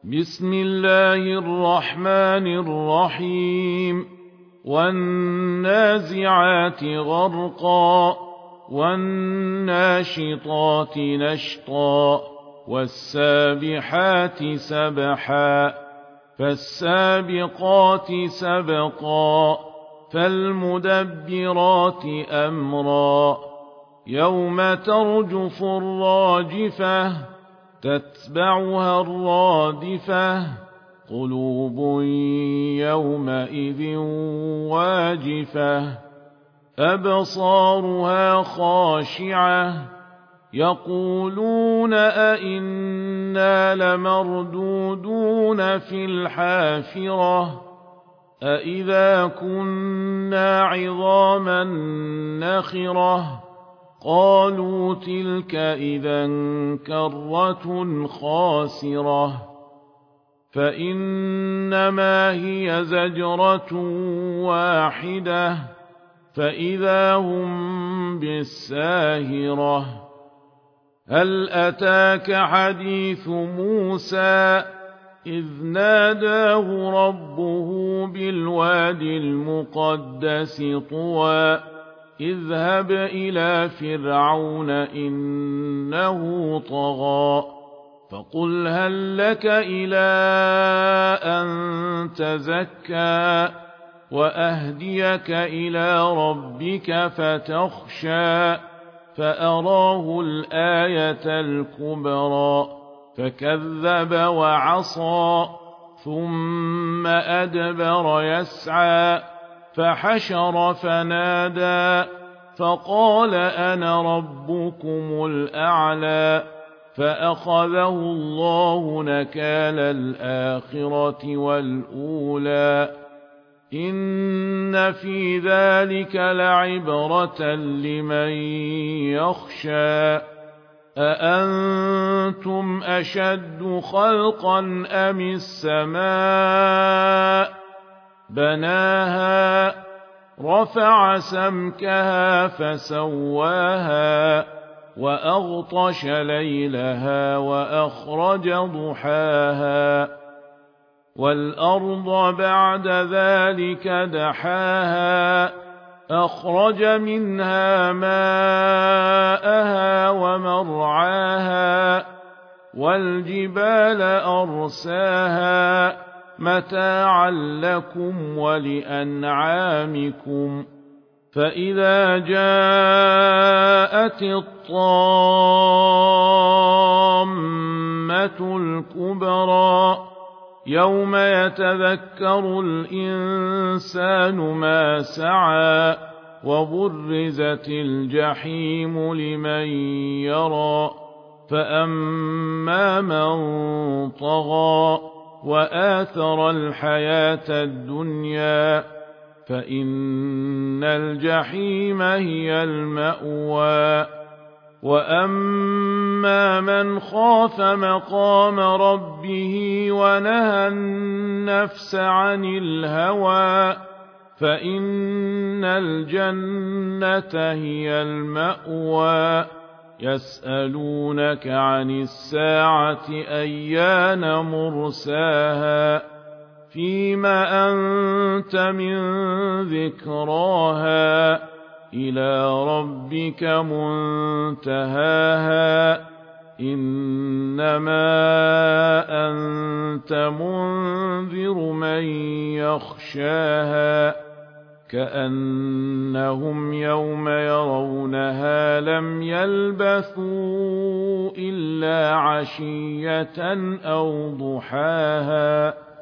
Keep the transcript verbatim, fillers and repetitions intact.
بسم الله الرحمن الرحيم والنازعات غرقا والناشطات نشطا والسابحات سبحا فالسابقات سبقا فالمدبرات أمرا يوم ترجف الراجفة تتبعها الرادفة قلوب يومئذ واجفة أبصارها خاشعة يقولون أئنا لمردودون في الحافرة أئذا كنا عظاما نخرة قالوا تلك إذا كرة خاسرة فإنما هي زجرة واحدة فإذا هم بالساهرة هل أتاك حديث موسى إذ ناداه ربه بالواد المقدس طوى اذهب إلى فرعون إنه طغى فقل هل لك إلى أن تزكى وأهديك إلى ربك فتخشى فأراه الآية الكبرى فكذب وعصى ثم أدبر يسعى فحشر فنادى فقال أنا ربكم الأعلى فأخذه الله نكال الآخرة والأولى إن في ذلك لعبرة لمن يخشى أأنتم أشد خلقا أم السماء بناها رفع سمكها فسواها وأغطش ليلها وأخرج ضحاها والأرض بعد ذلك دحاها أخرج منها ماءها ومرعاها والجبال أرساها متاعا لكم ولأنعامكم فإذا جاءت الطامة الكبرى يوم يتذكر الإنسان ما سعى وبرزت الجحيم لمن يرى فأما من طغى وآثر الحياة الدنيا فإن الجحيم هي المأوى وأما من خاف مقام ربه ونهى النفس عن الهوى فإن الجنة هي المأوى يسألونك عن الساعة أيان مرساها فيما أنت من ذكراها إلى ربك منتهاها إنما أنت منذر من يخشاها كأنهم يوم يرونها لم يلبثوا إلا عشية أو ضحاها